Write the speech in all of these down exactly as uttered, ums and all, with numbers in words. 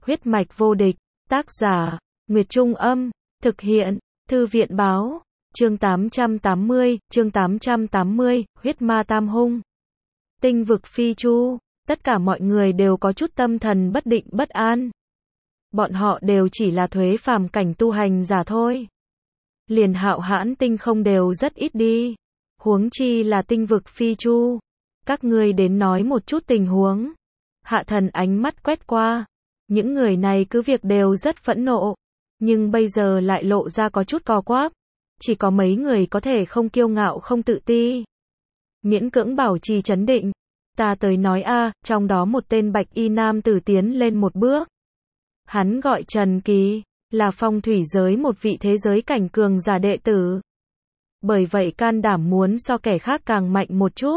Huyết mạch vô địch, tác giả, Nguyệt Trung Âm, thực hiện, Thư viện Báo, chương tám trăm tám mươi, chương tám trăm tám mươi, Huyết Ma Tam Hung. Tinh vực phi chu, tất cả mọi người đều có chút tâm thần bất định bất an. Bọn họ đều chỉ là thuế phàm cảnh tu hành giả thôi. Liền Hạo Hãn tinh không đều rất ít đi. Huống chi là tinh vực phi chu. Các ngươi đến nói một chút tình huống. Hạ Thần ánh mắt quét qua. Những người này cứ việc đều rất phẫn nộ. Nhưng bây giờ lại lộ ra có chút co quắp. Chỉ có mấy người có thể không kiêu ngạo không tự ti. Miễn cưỡng bảo trì trấn định. Ta tới nói a, trong đó một tên bạch y nam tử tiến lên một bước. Hắn gọi Trần Kỳ, là phong thủy giới một vị thế giới cảnh cường giả đệ tử. Bởi vậy can đảm muốn so kẻ khác càng mạnh một chút.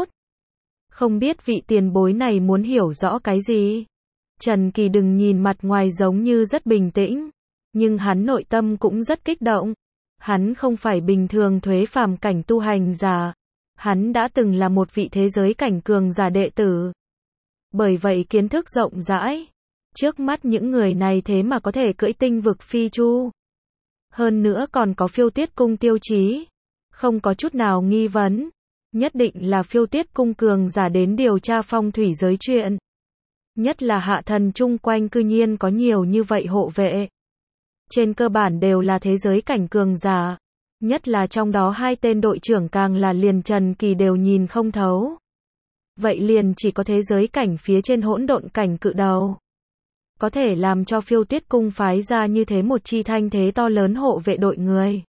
Không biết vị tiền bối này muốn hiểu rõ cái gì. Trần Kỳ đừng nhìn mặt ngoài giống như rất bình tĩnh, nhưng hắn nội tâm cũng rất kích động. Hắn không phải bình thường thuế phàm cảnh tu hành giả. Hắn đã từng là một vị thế giới cảnh cường giả đệ tử. Bởi vậy kiến thức rộng rãi. Trước mắt những người này thế mà có thể cưỡi tinh vực phi chu. Hơn nữa còn có Phiêu Tuyết cung tiêu chí. Không có chút nào nghi vấn. Nhất định là Phiêu Tuyết cung cường giả đến điều tra phong thủy giới chuyện. Nhất là Hạ Thần chung quanh cư nhiên có nhiều như vậy hộ vệ. Trên cơ bản đều là thế giới cảnh cường giả. Nhất là trong đó hai tên đội trưởng càng là liền Trần Kỳ đều nhìn không thấu. Vậy liền chỉ có thế giới cảnh phía trên hỗn độn cảnh cự đầu. Có thể làm cho Phiêu Tuyết cung phái ra như thế một chi thanh thế to lớn hộ vệ đội người.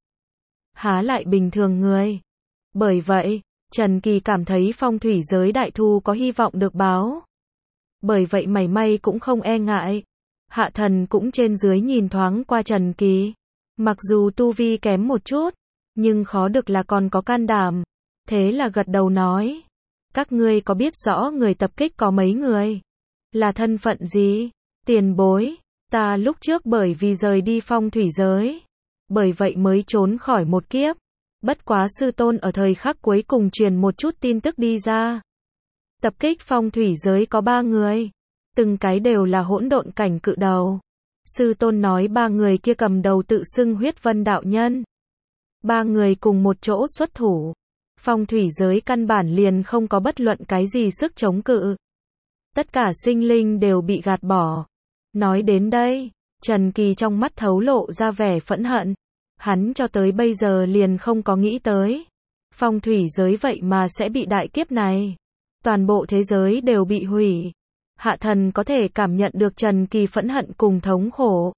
Há lại bình thường người. Bởi vậy, Trần Kỳ cảm thấy phong thủy giới đại thu có hy vọng được báo. Bởi vậy mảy may cũng không e ngại. Hạ Thần cũng trên dưới nhìn thoáng qua Trần Kỳ. Mặc dù tu vi kém một chút, nhưng khó được là còn có can đảm. Thế là gật đầu nói. Các ngươi có biết rõ người tập kích có mấy người? Là thân phận gì? Tiền bối, ta lúc trước bởi vì rời đi phong thủy giới. Bởi vậy mới trốn khỏi một kiếp. Bất quá sư tôn ở thời khắc cuối cùng truyền một chút tin tức đi ra. Tập kích phong thủy giới có ba người. Từng cái đều là hỗn độn cảnh cự đầu. Sư tôn nói ba người kia cầm đầu tự xưng Huyết Vân đạo nhân. Ba người cùng một chỗ xuất thủ. Phong thủy giới căn bản liền không có bất luận cái gì sức chống cự. Tất cả sinh linh đều bị gạt bỏ. Nói đến đây, Trần Kỳ trong mắt thấu lộ ra vẻ phẫn hận. Hắn cho tới bây giờ liền không có nghĩ tới. Phong thủy giới vậy mà sẽ bị đại kiếp này. Toàn bộ thế giới đều bị hủy. Hạ Thần có thể cảm nhận được Trần Kỳ phẫn hận cùng thống khổ.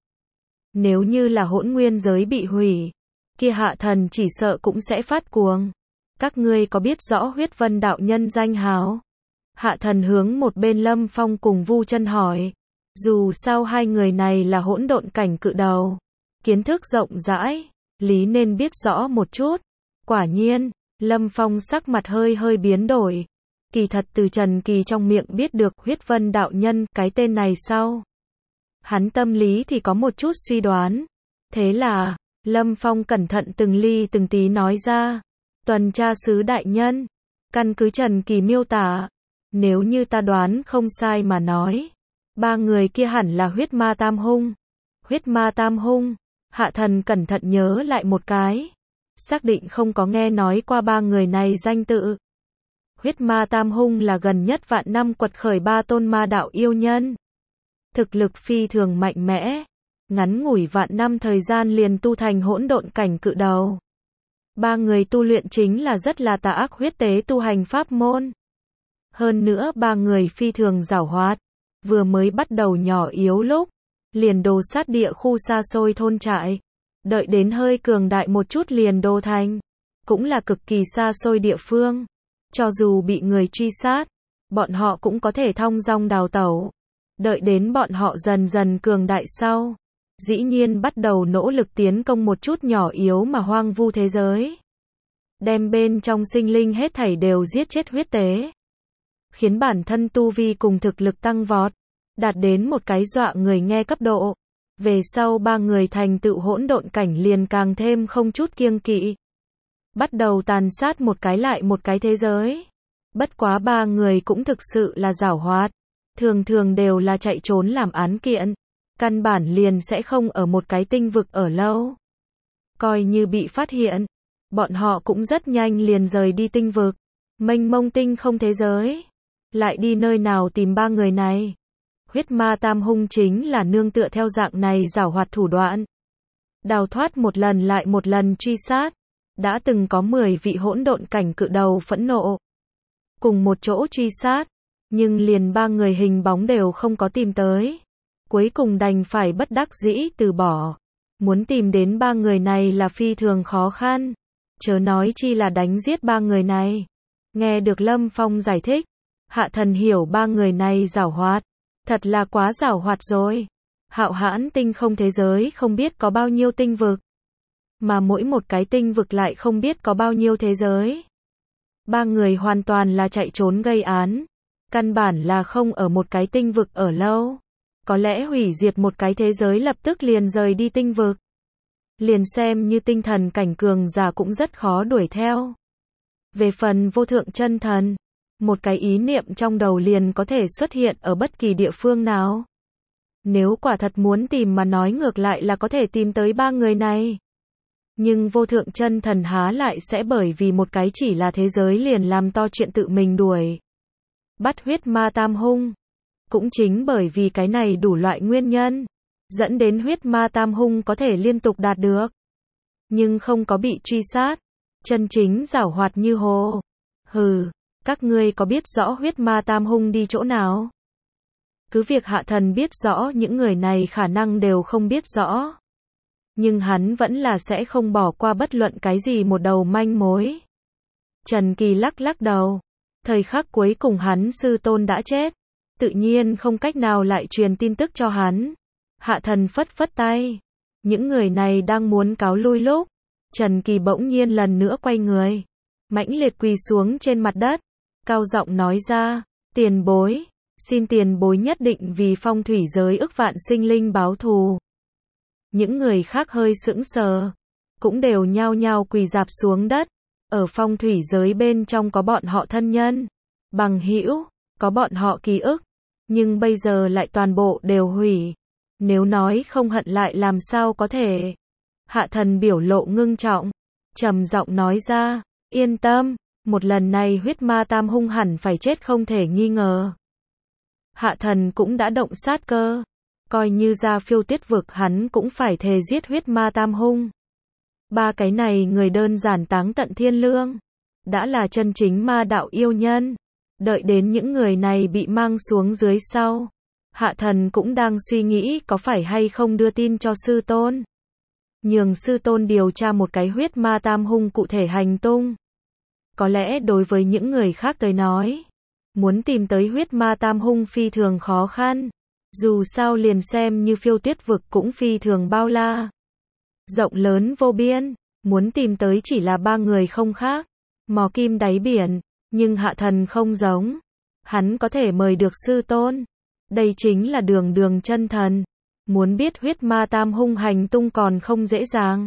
Nếu như là hỗn nguyên giới bị hủy, kia Hạ Thần chỉ sợ cũng sẽ phát cuồng. Các ngươi có biết rõ Huyết Vân đạo nhân danh hào? Hạ Thần hướng một bên Lâm Phong cùng Vu Chân hỏi. Dù sao hai người này là hỗn độn cảnh cự đầu, kiến thức rộng rãi, lý nên biết rõ một chút. Quả nhiên, Lâm Phong sắc mặt hơi hơi biến đổi. Kỳ thật từ Trần Kỳ trong miệng biết được Huyết Vân đạo nhân cái tên này sau. Hắn tâm lý thì có một chút suy đoán. Thế là, Lâm Phong cẩn thận từng ly từng tí nói ra. Tuần tra sứ đại nhân, căn cứ Trần Kỳ miêu tả, nếu như ta đoán không sai mà nói, ba người kia hẳn là Huyết Ma Tam Hung. Huyết Ma Tam Hung, Hạ Thần cẩn thận nhớ lại một cái. Xác định không có nghe nói qua ba người này danh tự. Huyết Ma Tam Hung là gần nhất vạn năm quật khởi ba tôn ma đạo yêu nhân. Thực lực phi thường mạnh mẽ. Ngắn ngủi vạn năm thời gian liền tu thành hỗn độn cảnh cự đầu. Ba người tu luyện chính là rất là tà ác huyết tế tu hành pháp môn. Hơn nữa ba người phi thường giảo hoạt. Vừa mới bắt đầu nhỏ yếu lúc, liền đồ sát địa khu xa xôi thôn trại. Đợi đến hơi cường đại một chút liền đồ thành. Cũng là cực kỳ xa xôi địa phương. Cho dù bị người truy sát, bọn họ cũng có thể thong dong đào tẩu. Đợi đến bọn họ dần dần cường đại sau, dĩ nhiên bắt đầu nỗ lực tiến công một chút nhỏ yếu mà hoang vu thế giới. Đem bên trong sinh linh hết thảy đều giết chết huyết tế. Khiến bản thân tu vi cùng thực lực tăng vọt, đạt đến một cái dọa người nghe cấp độ. Về sau ba người thành tựu hỗn độn cảnh liền càng thêm không chút kiêng kỵ. Bắt đầu tàn sát một cái lại một cái thế giới. Bất quá ba người cũng thực sự là giảo hoạt. Thường thường đều là chạy trốn làm án kiện. căn bản liền sẽ không ở một cái tinh vực ở lâu. Coi như bị phát hiện, bọn họ cũng rất nhanh liền rời đi tinh vực. Mênh mông tinh không thế giới. Lại đi nơi nào tìm ba người này? Huyết ma tam hung chính là nương tựa theo dạng này giảo hoạt thủ đoạn. Đào thoát một lần lại một lần truy sát. Đã từng có mười vị hỗn độn cảnh cự đầu phẫn nộ. Cùng một chỗ truy sát. Nhưng liền ba người hình bóng đều không có tìm tới. Cuối cùng đành phải bất đắc dĩ từ bỏ. Muốn tìm đến ba người này là phi thường khó khăn. Chớ nói chi là đánh giết ba người này. Nghe được Lâm Phong giải thích. Hạ thần hiểu ba người này giảo hoạt. Thật là quá giảo hoạt rồi. Hạo hãn tinh không thế giới không biết có bao nhiêu tinh vực. Mà mỗi một cái tinh vực lại không biết có bao nhiêu thế giới. Ba người hoàn toàn là chạy trốn gây án. Căn bản là không ở một cái tinh vực ở lâu. Có lẽ hủy diệt một cái thế giới lập tức liền rời đi tinh vực. Liền xem như tinh thần cảnh cường giả cũng rất khó đuổi theo. Về phần vô thượng chân thần, một cái ý niệm trong đầu liền có thể xuất hiện ở bất kỳ địa phương nào. Nếu quả thật muốn tìm mà nói ngược lại là có thể tìm tới ba người này. Nhưng vô thượng chân thần há lại sẽ bởi vì một cái chỉ là thế giới liền làm to chuyện tự mình đuổi. Bắt huyết ma tam hung. Cũng chính bởi vì cái này đủ loại nguyên nhân, dẫn đến huyết ma tam hung có thể liên tục đạt được. Nhưng không có bị truy sát. Chân chính giảo hoạt như hồ. Hừ, các ngươi có biết rõ huyết ma tam hung đi chỗ nào? Cứ việc hạ thần biết rõ những người này khả năng đều không biết rõ. Nhưng hắn vẫn là sẽ không bỏ qua bất luận cái gì một đầu manh mối. Trần Kỳ lắc lắc đầu. Thời khắc cuối cùng hắn sư tôn đã chết. Tự nhiên không cách nào lại truyền tin tức cho hắn. Hạ thần phất phất tay. Những người này đang muốn cáo lui lúc. Trần Kỳ bỗng nhiên lần nữa quay người. Mãnh liệt quỳ xuống trên mặt đất. Cao giọng nói ra. Tiền bối. Xin tiền bối nhất định vì phong thủy giới ức vạn sinh linh báo thù. Những người khác hơi sững sờ. Cũng đều nhao nhao quỳ rạp xuống đất. Ở phong thủy giới bên trong có bọn họ thân nhân. Bằng hữu. Có bọn họ ký ức. Nhưng bây giờ lại toàn bộ đều hủy. Nếu nói không hận lại làm sao có thể. Hạ thần biểu lộ ngưng trọng. Trầm giọng nói ra. Yên tâm. Một lần này huyết ma tam hung hẳn phải chết không thể nghi ngờ. Hạ thần cũng đã động sát cơ. Coi như ra phiêu tiết vực hắn cũng phải thề giết huyết ma tam hung. Ba cái này người đơn giản táng tận thiên lương. Đã là chân chính ma đạo yêu nhân. Đợi đến những người này bị mang xuống dưới sau. Hạ thần cũng đang suy nghĩ có phải hay không đưa tin cho sư tôn. Nhường sư tôn điều tra một cái huyết ma tam hung cụ thể hành tung. Có lẽ đối với những người khác tới nói. Muốn tìm tới huyết ma tam hung phi thường khó khăn. Dù sao liền xem như phiêu tuyết vực cũng phi thường bao la. Rộng lớn vô biên. Muốn tìm tới chỉ là ba người không khác. Mò kim đáy biển. Nhưng hạ thần không giống. Hắn có thể mời được sư tôn. Đây chính là đường đường chân thần. Muốn biết huyết ma tam hung hành tung còn không dễ dàng.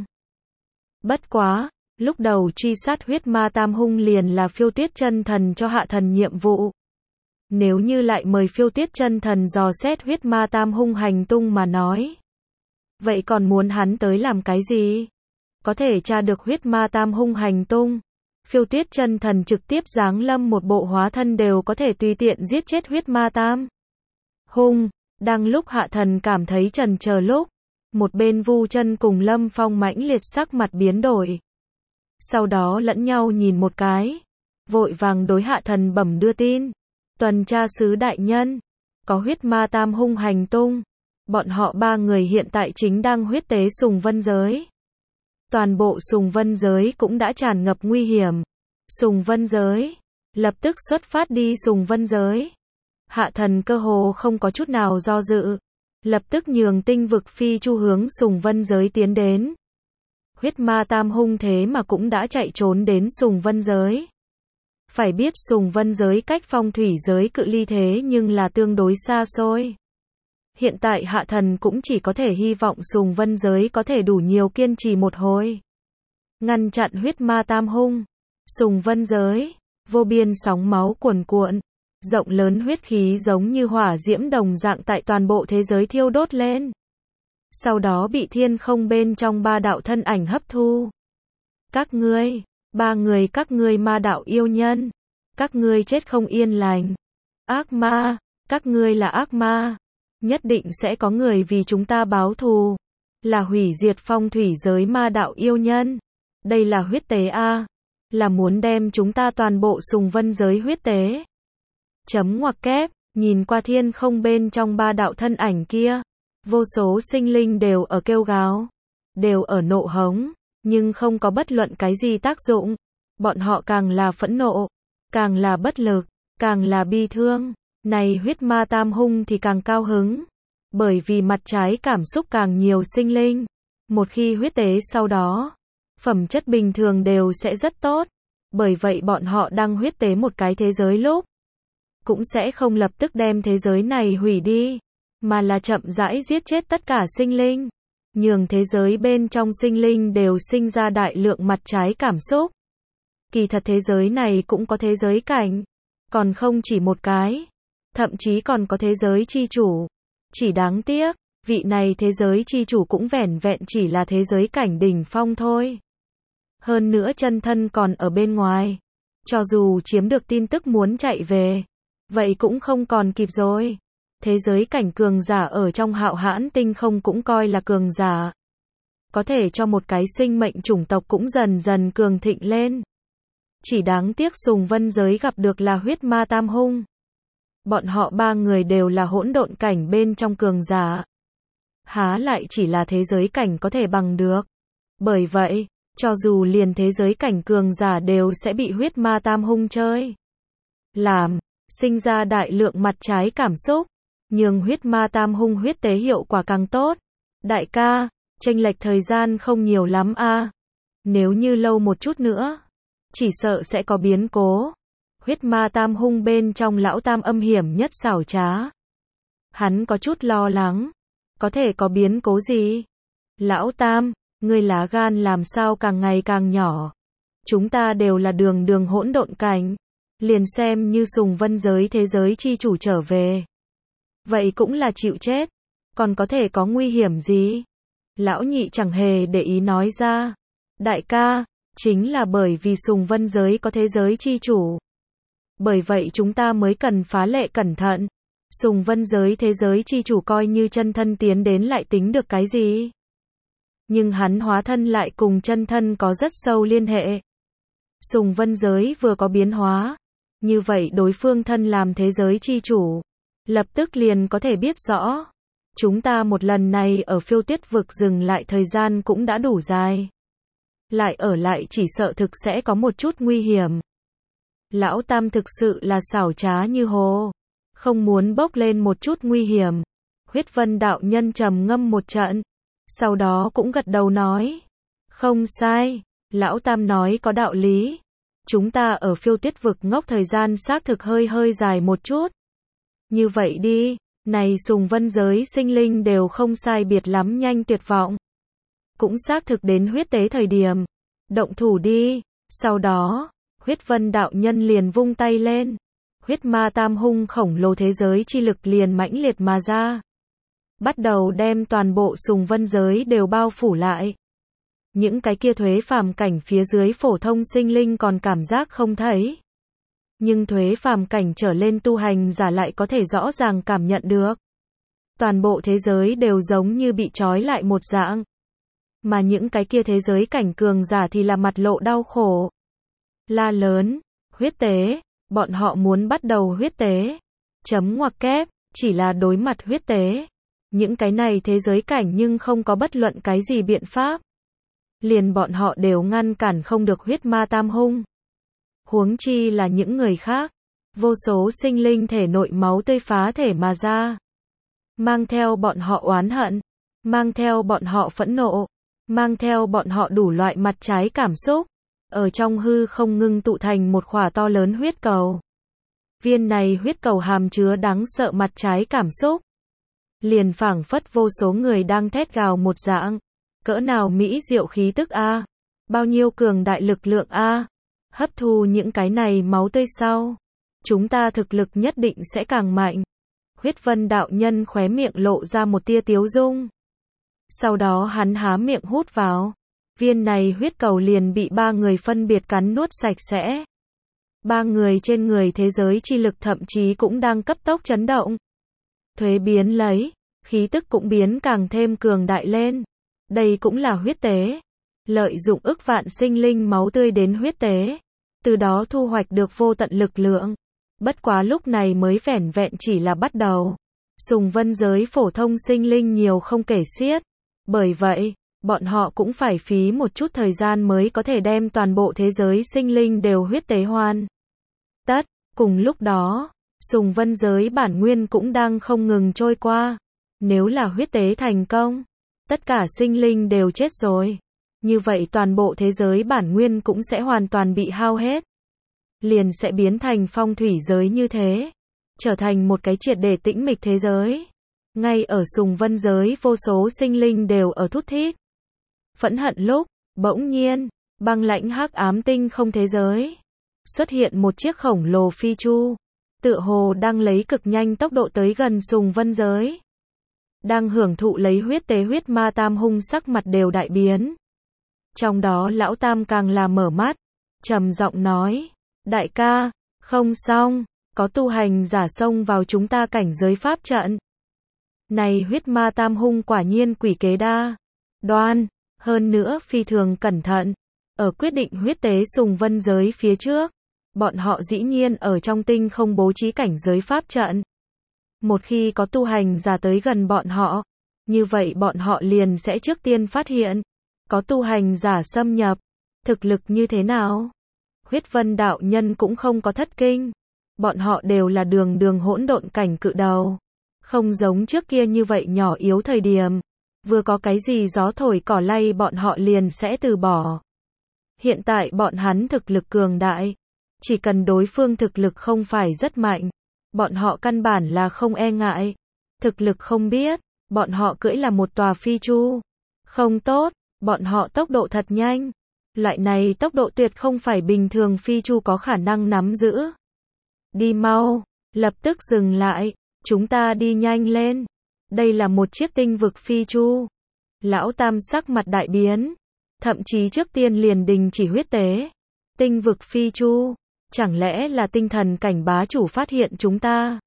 Bất quá, lúc đầu truy sát huyết ma tam hung liền là phiêu tuyết chân thần cho hạ thần nhiệm vụ. Nếu như lại mời phiêu tuyết chân thần dò xét huyết ma tam hung hành tung mà nói. Vậy còn muốn hắn tới làm cái gì? Có thể tra được huyết ma tam hung hành tung. Phiêu tuyết chân thần trực tiếp giáng lâm một bộ hóa thân đều có thể tùy tiện giết chết huyết ma tam hung. Đang lúc hạ thần cảm thấy chần chờ lúc. Một bên Vu Chân cùng Lâm Phong mãnh liệt sắc mặt biến đổi. Sau đó lẫn nhau nhìn một cái. Vội vàng đối hạ thần bẩm đưa tin. Tuần tra sứ đại nhân. Có huyết ma tam hung hành tung. Bọn họ ba người hiện tại chính đang huyết tế Sùng Vân giới. Toàn bộ Sùng Vân giới cũng đã tràn ngập nguy hiểm. Sùng Vân giới. Lập tức xuất phát đi Sùng Vân giới. Hạ thần cơ hồ không có chút nào do dự. Lập tức nhường tinh vực phi chu hướng Sùng Vân giới tiến đến. Huyết ma tam hung thế mà cũng đã chạy trốn đến Sùng Vân giới. Phải biết Sùng Vân giới cách phong thủy giới cự ly thế nhưng là tương đối xa xôi. Hiện tại hạ thần cũng chỉ có thể hy vọng Sùng Vân giới có thể đủ nhiều kiên trì một hồi. Ngăn chặn huyết ma tam hung. Sùng Vân giới. Vô biên sóng máu cuồn cuộn. Rộng lớn huyết khí giống như hỏa diễm đồng dạng tại toàn bộ thế giới thiêu đốt lên. sau đó bị thiên không bên trong ba đạo thân ảnh hấp thu. Các ngươi, ba người các ngươi ma đạo yêu nhân, các ngươi chết không yên lành. Ác ma, các ngươi là ác ma, nhất định sẽ có người vì chúng ta báo thù, là hủy diệt phong thủy giới ma đạo yêu nhân. Đây là huyết tế a, là muốn đem chúng ta toàn bộ sùng vân giới huyết tế. Chấm ngoặc kép, nhìn qua thiên không bên trong ba đạo thân ảnh kia, vô số sinh linh đều ở kêu gào, đều ở nộ hống, nhưng không có bất luận cái gì tác dụng. Bọn họ càng là phẫn nộ, càng là bất lực, càng là bi thương. Này huyết ma tam hung thì càng cao hứng, bởi vì mặt trái cảm xúc càng nhiều sinh linh. Một khi huyết tế sau đó, phẩm chất bình thường đều sẽ rất tốt. Bởi vậy bọn họ đang huyết tế một cái thế giới lúc, cũng sẽ không lập tức đem thế giới này hủy đi, mà là chậm rãi giết chết tất cả sinh linh, nhường thế giới bên trong sinh linh đều sinh ra đại lượng mặt trái cảm xúc. Kỳ thật thế giới này cũng có thế giới cảnh, còn không chỉ một cái, thậm chí còn có thế giới chi chủ. Chỉ đáng tiếc, vị này thế giới chi chủ cũng vẻn vẹn chỉ là thế giới cảnh đỉnh phong thôi. Hơn nữa chân thân còn ở bên ngoài. Cho dù chiếm được tin tức muốn chạy về, vậy cũng không còn kịp rồi. Thế giới cảnh cường giả ở trong hạo hãn tinh không cũng coi là cường giả. Có thể cho một cái sinh mệnh chủng tộc cũng dần dần cường thịnh lên. Chỉ đáng tiếc sùng vân giới gặp được là huyết ma tam hung. Bọn họ ba người đều là hỗn độn cảnh bên trong cường giả. Há lại chỉ là thế giới cảnh có thể bằng được. Bởi vậy, cho dù liền thế giới cảnh cường giả đều sẽ bị huyết ma tam hung chơi. Làm, sinh ra đại lượng mặt trái cảm xúc, nhường huyết ma tam hung huyết tế hiệu quả càng tốt. Đại ca, chênh lệch thời gian không nhiều lắm a. Nếu như lâu một chút nữa, chỉ sợ sẽ có biến cố. Huyết ma tam hung bên trong lão tam âm hiểm nhất xảo trá. Hắn có chút lo lắng. Có thể có biến cố gì? Lão tam, ngươi lá gan làm sao càng ngày càng nhỏ. Chúng ta đều là đường đường hỗn độn cảnh. Liền xem như sùng vân giới thế giới chi chủ trở về. Vậy cũng là chịu chết. Còn có thể có nguy hiểm gì? Lão nhị chẳng hề để ý nói ra. Đại ca, chính là bởi vì sùng vân giới có thế giới chi chủ. Bởi vậy chúng ta mới cần phá lệ cẩn thận. Sùng vân giới thế giới chi chủ coi như chân thân tiến đến lại tính được cái gì? Nhưng hắn hóa thân lại cùng chân thân có rất sâu liên hệ. Sùng vân giới vừa có biến hóa, như vậy đối phương thân làm thế giới chi chủ, lập tức liền có thể biết rõ. Chúng ta một lần này ở phiêu tuyết vực dừng lại thời gian cũng đã đủ dài. Lại ở lại chỉ sợ thực sẽ có một chút nguy hiểm. Lão tam thực sự là xảo trá như hồ, không muốn bốc lên một chút nguy hiểm. Huyết vân đạo nhân trầm ngâm một trận, sau đó cũng gật đầu nói. Không sai, lão tam nói có đạo lý. Chúng ta ở phiêu tuyết vực ngốc thời gian xác thực hơi hơi dài một chút. Như vậy đi, này sùng vân giới sinh linh đều không sai biệt lắm nhanh tuyệt vọng. Cũng xác thực đến huyết tế thời điểm. Động thủ đi, sau đó, huyết vân đạo nhân liền vung tay lên. Huyết ma tam hung khổng lồ thế giới chi lực liền mãnh liệt mà ra. Bắt đầu đem toàn bộ sùng vân giới đều bao phủ lại. Những cái kia thuế phàm cảnh phía dưới phổ thông sinh linh còn cảm giác không thấy. Nhưng thuế phàm cảnh trở lên tu hành giả lại có thể rõ ràng cảm nhận được. Toàn bộ thế giới đều giống như bị trói lại một dạng. Mà những cái kia thế giới cảnh cường giả thì là mặt lộ đau khổ. La lớn, huyết tế, bọn họ muốn bắt đầu huyết tế. Chấm ngoặc kép, chỉ là đối mặt huyết tế. Những cái này thế giới cảnh nhưng không có bất luận cái gì biện pháp. Liền bọn họ đều ngăn cản không được huyết ma tam hung. Huống chi là những người khác. Vô số sinh linh thể nội máu tươi phá thể mà ra. Mang theo bọn họ oán hận. Mang theo bọn họ phẫn nộ. Mang theo bọn họ đủ loại mặt trái cảm xúc. Ở trong hư không ngưng tụ thành một khỏa to lớn huyết cầu. Viên này huyết cầu hàm chứa đáng sợ mặt trái cảm xúc. Liền phảng phất vô số người đang thét gào một dạng. Cỡ nào mỹ diệu khí tức a, bao nhiêu cường đại lực lượng a. Hấp thu những cái này máu tươi sau, chúng ta thực lực nhất định sẽ càng mạnh. Huyết vân đạo nhân khóe miệng lộ ra một tia tiếu dung. Sau đó hắn há miệng hút vào. Viên này huyết cầu liền bị ba người phân biệt cắn nuốt sạch sẽ. Ba người trên người thế giới chi lực thậm chí cũng đang cấp tốc chấn động. Thuế biến lấy, khí tức cũng biến càng thêm cường đại lên. Đây cũng là huyết tế. Lợi dụng ức vạn sinh linh máu tươi đến huyết tế. Từ đó thu hoạch được vô tận lực lượng. Bất quá lúc này mới vẻn vẹn chỉ là bắt đầu. Sùng vân giới phổ thông sinh linh nhiều không kể xiết. Bởi vậy, bọn họ cũng phải phí một chút thời gian mới có thể đem toàn bộ thế giới sinh linh đều huyết tế hoàn tất. Cùng lúc đó, sùng vân giới bản nguyên cũng đang không ngừng trôi qua. Nếu là huyết tế thành công, tất cả sinh linh đều chết rồi. Như vậy toàn bộ thế giới bản nguyên cũng sẽ hoàn toàn bị hao hết. Liền sẽ biến thành phong thủy giới như thế. Trở thành một cái triệt để tĩnh mịch thế giới. Ngay ở sùng vân giới vô số sinh linh đều ở thút thít. Phẫn hận lúc, bỗng nhiên, băng lãnh hắc ám tinh không thế giới. Xuất hiện một chiếc khổng lồ phi chu. Tựa hồ đang lấy cực nhanh tốc độ tới gần sùng vân giới. Đang hưởng thụ lấy huyết tế huyết ma tam hung sắc mặt đều đại biến. Trong đó lão tam càng là mở mắt. Trầm giọng nói. Đại ca, không xong, có tu hành giả xông vào chúng ta cảnh giới pháp trận. Này huyết ma tam hung quả nhiên quỷ kế đa đoan, hơn nữa phi thường cẩn thận. Ở quyết định huyết tế sùng vân giới phía trước, bọn họ dĩ nhiên ở trong tinh không bố trí cảnh giới pháp trận. Một khi có tu hành giả tới gần bọn họ, như vậy bọn họ liền sẽ trước tiên phát hiện. Có tu hành giả xâm nhập, thực lực như thế nào? Huyết vân đạo nhân cũng không có thất kinh. Bọn họ đều là đường đường hỗn độn cảnh cự đầu. Không giống trước kia như vậy nhỏ yếu thời điểm. Vừa có cái gì gió thổi cỏ lay bọn họ liền sẽ từ bỏ. Hiện tại bọn hắn thực lực cường đại. Chỉ cần đối phương thực lực không phải rất mạnh. Bọn họ căn bản là không e ngại. Thực lực không biết. Bọn họ cưỡi là một tòa phi chu. Không tốt. Bọn họ tốc độ thật nhanh. Loại này tốc độ tuyệt không phải bình thường phi chu có khả năng nắm giữ. Đi mau. Lập tức dừng lại. Chúng ta đi nhanh lên. Đây là một chiếc tinh vực phi chu. Lão tam sắc mặt đại biến. Thậm chí trước tiên liền đình chỉ huyết tế. Tinh vực phi chu. Chẳng lẽ là tinh thần cảnh bá chủ phát hiện chúng ta?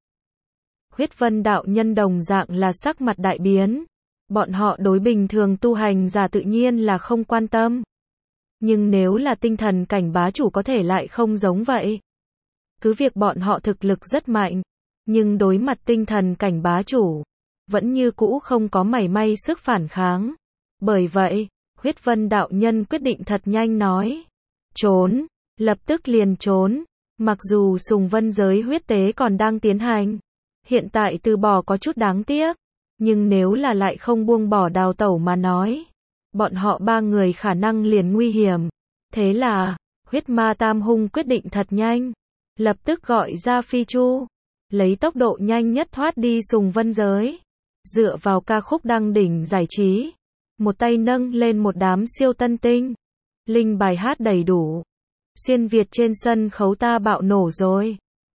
Huyết vân đạo nhân đồng dạng là sắc mặt đại biến. Bọn họ đối bình thường tu hành giả tự nhiên là không quan tâm. Nhưng nếu là tinh thần cảnh bá chủ có thể lại không giống vậy. Cứ việc bọn họ thực lực rất mạnh. Nhưng đối mặt tinh thần cảnh bá chủ. Vẫn như cũ không có mảy may sức phản kháng. Bởi vậy, huyết vân đạo nhân quyết định thật nhanh nói. Trốn. Lập tức liền trốn. Mặc dù sùng vân giới huyết tế còn đang tiến hành. Hiện tại từ bỏ có chút đáng tiếc. Nhưng nếu là lại không buông bỏ đào tẩu mà nói. Bọn họ ba người khả năng liền nguy hiểm. Thế là, huyết ma tam hung quyết định thật nhanh. Lập tức gọi ra phi chu. Lấy tốc độ nhanh nhất thoát đi sùng vân giới. Dựa vào ca khúc đăng đỉnh giải trí. Một tay nâng lên một đám siêu tân tinh. Linh bài hát đầy đủ. Xuyên Việt trên sân khấu ta bạo nổ rồi.